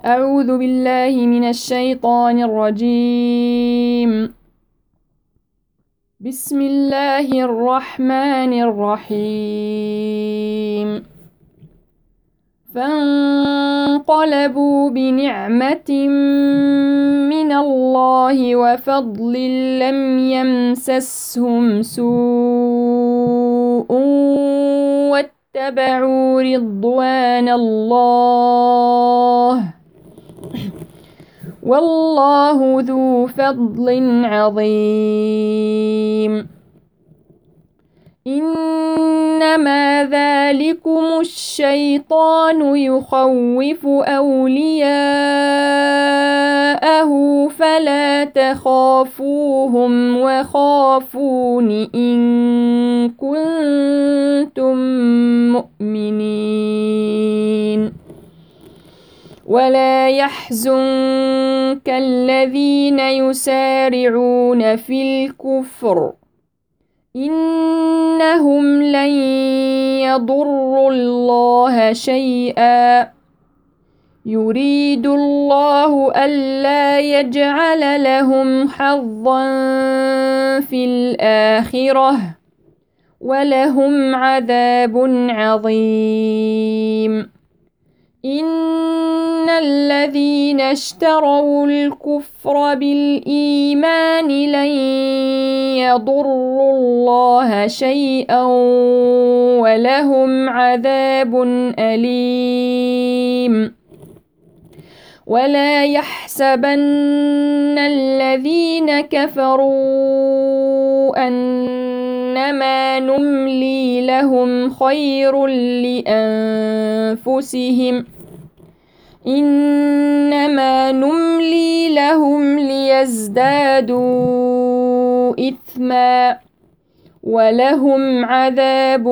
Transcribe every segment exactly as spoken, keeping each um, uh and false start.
أعوذ بالله من الشيطان الرجيم. بسم الله الرحمن الرحيم. فانقلبوا بنعمة من الله وفضل لم يمسسهم سوء واتبعوا رضوان الله والله ذو فضل عظيم. إنما ذلكم الشيطان يخوف أولياءه فلا تخافوهم وخافون إن كنتم مؤمنين. ولا يحزنك الذين يسارعون في الكفر إنهم لن يضروا الله شيئا يريد الله ألا يجعل لهم حظا في الآخرة ولهم عذاب عظيم. إن الذين اشتروا الكفر بالإيمان لن يضروا الله شيئا ولهم عذاب أليم. ولا يحسبن الذين كفروا أنما نملي لهم خير لأنفسهم إنما نملي لهم ليزدادوا إثما ولهم عذاب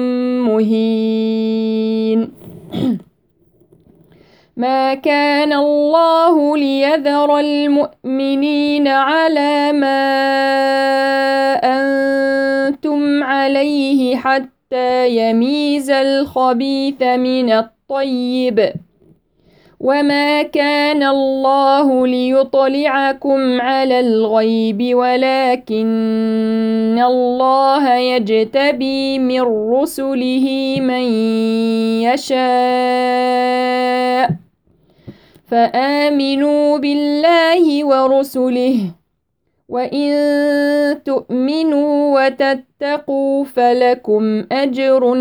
مهين. ما كان الله ليذر المؤمنين على ما أنتم عليه حتى يميز الخبيث من الطيب وما كان الله ليطلعكم على الغيب ولكن الله يجتبي من رسله من يشاء فآمنوا بالله ورسله وإن تؤمنوا وتتقوا فلكم أجر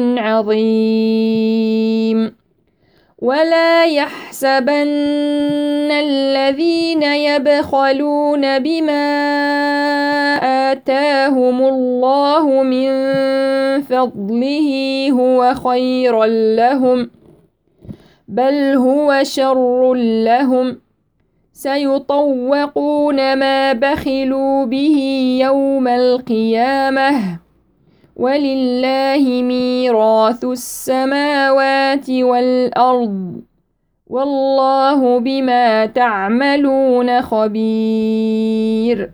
عظيم. ولا يحسبن الذين يبخلون بما آتاهم الله من فضله هو خيرا لهم بل هو شر لهم سيطوقون ما بخلوا به يوم القيامة ولله ميراث السماوات والأرض والله بما تعملون خبير.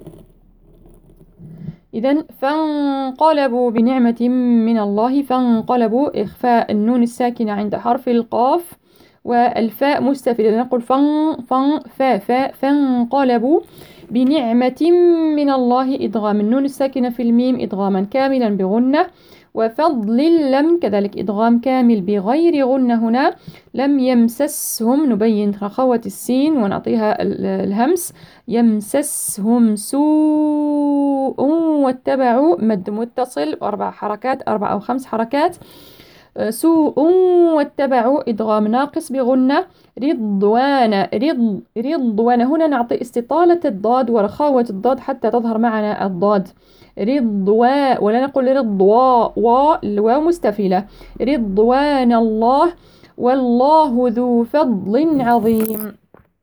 إذن فانقلبوا بنعمة من الله. فانقلبوا إخفاء النون الساكنة عند حرف القاف والفاء مستفلة نقول فن فن فا فا فانقلبوا بنعمة من الله إدغام النون الساكنة في الميم إدغاما كاملا بغنة وفضل لم كذلك إدغام كامل بغير غنة. هنا لم يمسسهم نبين رخوة السين ونعطيها الهمس يمسسهم سوء واتبعوا مد متصل أربع حركات أربع أو خمس حركات سوء واتبعوا إدغام ناقص بغنة رضوان رض رضوان. هنا نعطي استطالة الضاد ورخاوة الضاد حتى تظهر معنا الضاد رضوا ولا نقول رضوا والواو مستفلة رضوان الله والله ذو فضل عظيم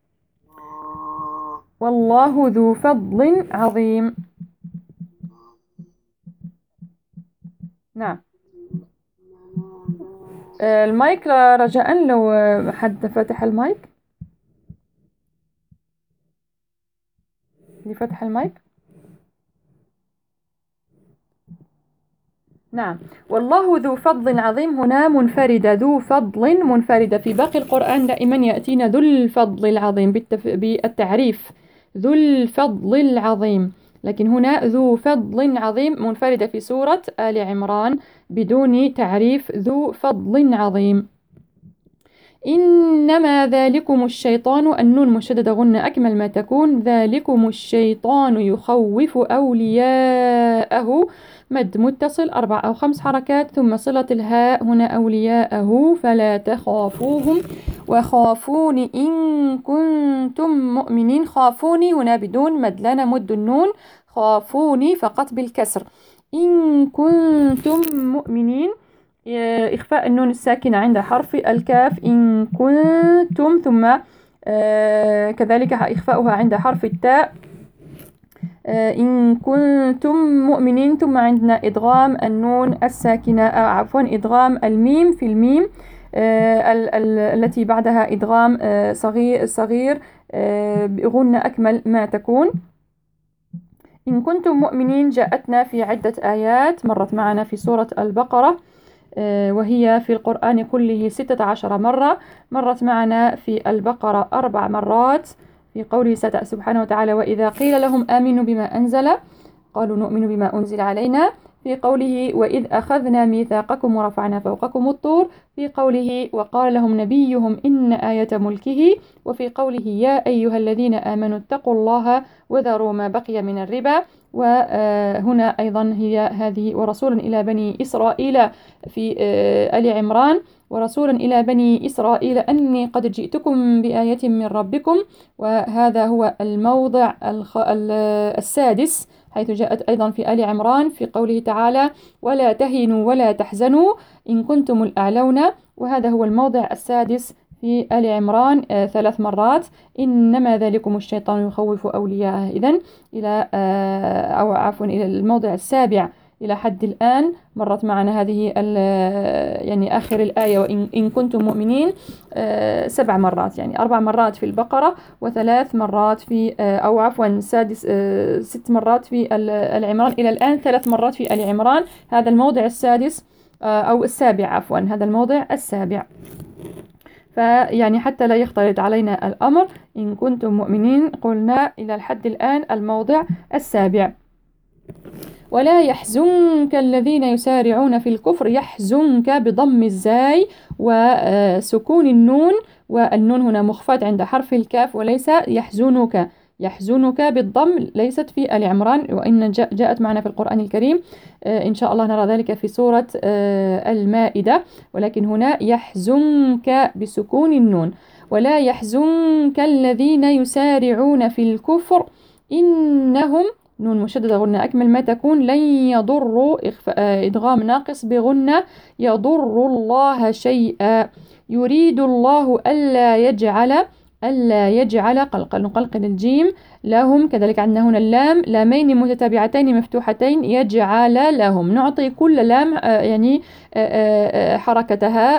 والله ذو فضل عظيم. نعم المايك رجاء لو حد فتح المايك لفتح المايك. نعم. والله ذو فضل عظيم هنا منفردة، ذو فضل منفردة. في باقي القرآن دائما يأتينا ذو الفضل العظيم بالتف... بالتعريف، ذو الفضل العظيم، لكن هنا ذو فضل عظيم منفردة في سورة آل عمران بدون تعريف، ذو فضل عظيم. إنما ذلكم الشيطان، النون مشددة غنة أكمل ما تكون، ذلكم الشيطان يخوف أولياءه، مد متصل أربع أو خمس حركات ثم صلة الهاء هنا أولياءه، فلا تخافوهم وخافون إن كنتم مؤمنين. خافوني هنا بدون مد، لا نمد النون، خافوني فقط بالكسر. إن كنتم مؤمنين، إخفاء النون الساكنة عند حرف الكاف إن كنتم، ثم آه كذلك إخفاؤها عند حرف التاء آه إن كنتم مؤمنين، ثم عندنا إدغام النون الساكنة آه عفوا إدغام الميم في الميم آه ال ال التي بعدها إدغام آه صغير صغير آه بغنة أكمل ما تكون. إن كنتم مؤمنين جاءتنا في عدة آيات، مرت معنا في سورة البقرة وهي في القرآن كله ستة عشر مرة، مرت معنا في البقرة أربع مرات في قوله سبحانه وتعالى وإذا قيل لهم آمنوا بما أنزل قالوا نؤمن بما أنزل علينا، في قوله وإذ أخذنا ميثاقكم ورفعنا فوقكم الطور، في قوله وقال لهم نبيهم إن آية ملكه، وفي قوله يا أيها الذين آمنوا اتقوا الله وذروا ما بقي من الربا. وهنا أيضا هي هذه ورسولا إلى بني إسرائيل في آل عمران، ورسولا إلى بني إسرائيل أني قد جئتكم بآية من ربكم، وهذا هو الموضع السادس حيث جاءت أيضا في آل عمران في قوله تعالى ولا تهنوا ولا تحزنوا إن كنتم الأعلون، وهذا هو الموضع السادس في آل عمران آه ثلاث مرات. إنما ذلكم الشيطان يخوف أولياءه، إذن إلى آه أو عفوا إلى الموضع السابع إلى حد الآن مرت معنا هذه يعني آخر الآية وإن إن كنتم مؤمنين آه سبع مرات، يعني أربع مرات في البقرة وثلاث مرات في آه أو عفوا سادس آه ست مرات في آل عمران، إلى الآن ثلاث مرات في آل عمران. هذا الموضع السادس آه أو السابع عفوا هذا الموضع السابع. فيعني حتى لا يختلط علينا الأمر، إن كنتم مؤمنين قلنا إلى الحد الآن الموضع السابع. ولا يحزنك الذين يسارعون في الكفر، يحزنك بضم الزاي وسكون النون، والنون هنا مخفاة عند حرف الكاف وليس يحزنك، يحزنك بالضم ليست في آل عمران، وإن جاءت معنا في القرآن الكريم إن شاء الله نرى ذلك في سورة المائدة، ولكن هنا يحزنك بسكون النون. ولا يحزنك الذين يسارعون في الكفر إنهم، نون مشددة غنة أكمل ما تكون، لن يضروا إدغام ناقص بغنة يضر الله شيئا، يريد الله ألا يجعل ألا يجعل قلقل نقلقل الجيم لهم، كذلك عندنا هنا اللام لامين متتابعتين مفتوحتين يجعل لهم، نعطي كل لام يعني حركتها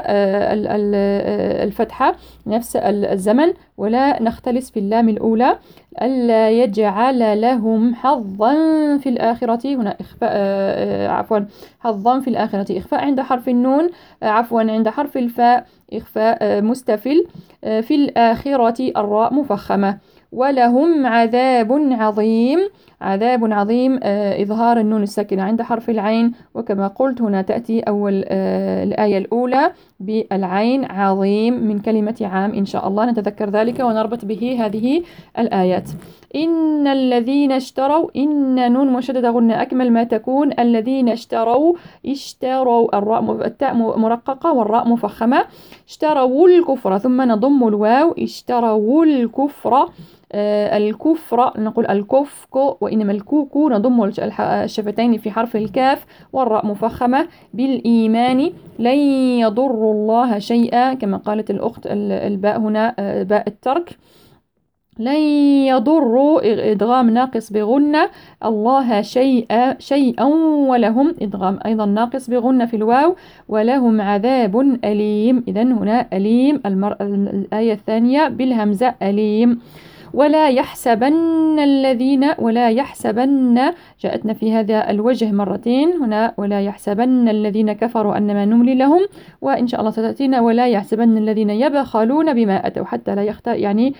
الفتحة نفس الزمن ولا نختلس في اللام الأولى. ألا يجعل لهم حظا في الآخرة، هنا إخفاء عفوا حظا في الآخرة إخفاء عند حرف النون، عفوا عند حرف الفاء إخفاء مستفل، في الآخرة الراء مفخمة. ولهم عذاب عظيم، عذاب عظيم إظهار النون الساكنة عند حرف العين، وكما قلت هنا تأتي أول الآية الأولى بالعين عظيم من كلمة عام، إن شاء الله نتذكر ذلك ونربط به هذه الآيات. إن الذين اشتروا، إن نون مشددة غنة أكمل ما تكون، الذين اشتروا اشتروا الراء التاء مرققة والراء مفخمة، اشتروا الكفر ثم نضم الواو اشتروا الكفر آه الكفر نقول الكفك، وإنما الكوكو نضم الشفتين في حرف الكاف والراء مفخمة، بالإيمان لن يضر الله شيئا كما قالت الأخت الباء هنا آه باء الترك، لن يضروا إدغام ناقص بغنة الله شيئا شيئا، ولهم إدغام أيضا ناقص بغنة في الواو، ولهم عذاب أليم، إذن هنا أليم المر... الآية الثانية بالهمزة أليم. ولا يحسبن الذين ولا يحسبن جاءتنا في هذا الوجه مرتين هنا ولا يحسبن الذين كفروا أنما نملي لهم، وإن شاء الله ستأتينا ولا يحسبن الذين يبخلون بما أتوا حتى لا يخت... يعني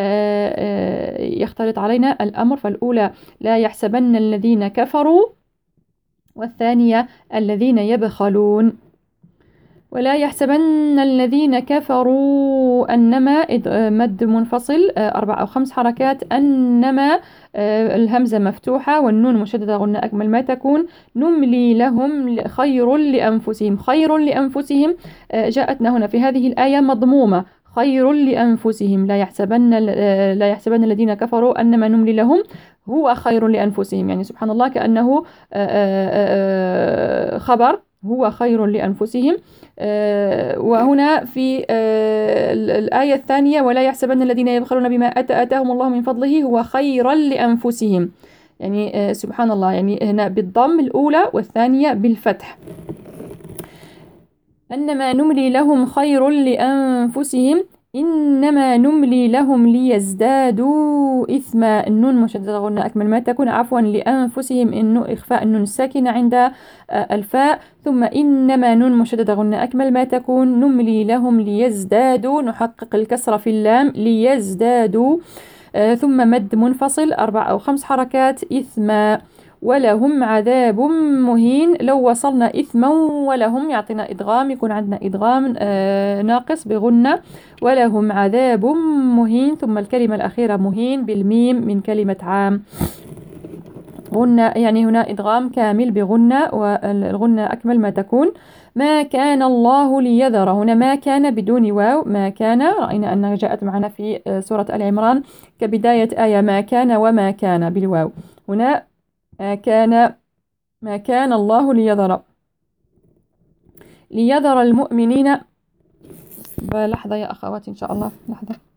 يختلط علينا الأمر. فالأولى لا يحسبن الذين كفروا، والثانية الذين يبخلون. ولا يحسبن الذين كفروا أنما مد منفصل أربع أو خمس حركات، أنما الهمزة مفتوحة والنون مشددة غنة أكمل ما تكون. نملي لهم خير لأنفسهم، خير لأنفسهم جاءتنا هنا في هذه الآية مضمومة، خير لأنفسهم. لا يحسبن لا يحسبن الذين كفروا أنما نملي لهم هو خير لأنفسهم، يعني سبحان الله كأنه خبر هو خير لأنفسهم. وهنا في الآية الثانية ولا يحسبن الذين يبخلون بما آتاهم الله من فضله هو خيرا لأنفسهم، يعني سبحان الله، يعني هنا بالضم الأولى والثانية بالفتح. أنما نملي لهم خير لأنفسهم إنما نملي لهم ليزدادوا إثما، النون مشددة غنة أكمل ما تكون، عفوا لأنفسهم إنه إخفاء النون الساكنة عند الفاء، ثم إنما نون مشددة غنة أكمل ما تكون. نملي لهم ليزدادوا نحقق الكسرة في اللام ليزدادوا، آه ثم مد منفصل أربع أو خمس حركات إثما. ولهم عذاب مهين، لو وصلنا إثما ولهم يعطينا إدغام، يكون عندنا إدغام آه ناقص بغنة. ولهم عذاب مهين، ثم الكلمة الأخيرة مهين بالميم من كلمة عام، غنة يعني هنا إدغام كامل بغنة، والغنة أكمل ما تكون. ما كان الله ليذر، هنا ما كان بدون واو، ما كان رأينا أنها جاءت معنا في سورة آل عمران كبداية آية ما كان وما كان بالواو. هنا ما كان ما كان الله ليذر ليذر المؤمنين. لحظة يا أخواتي إن شاء الله، لحظة.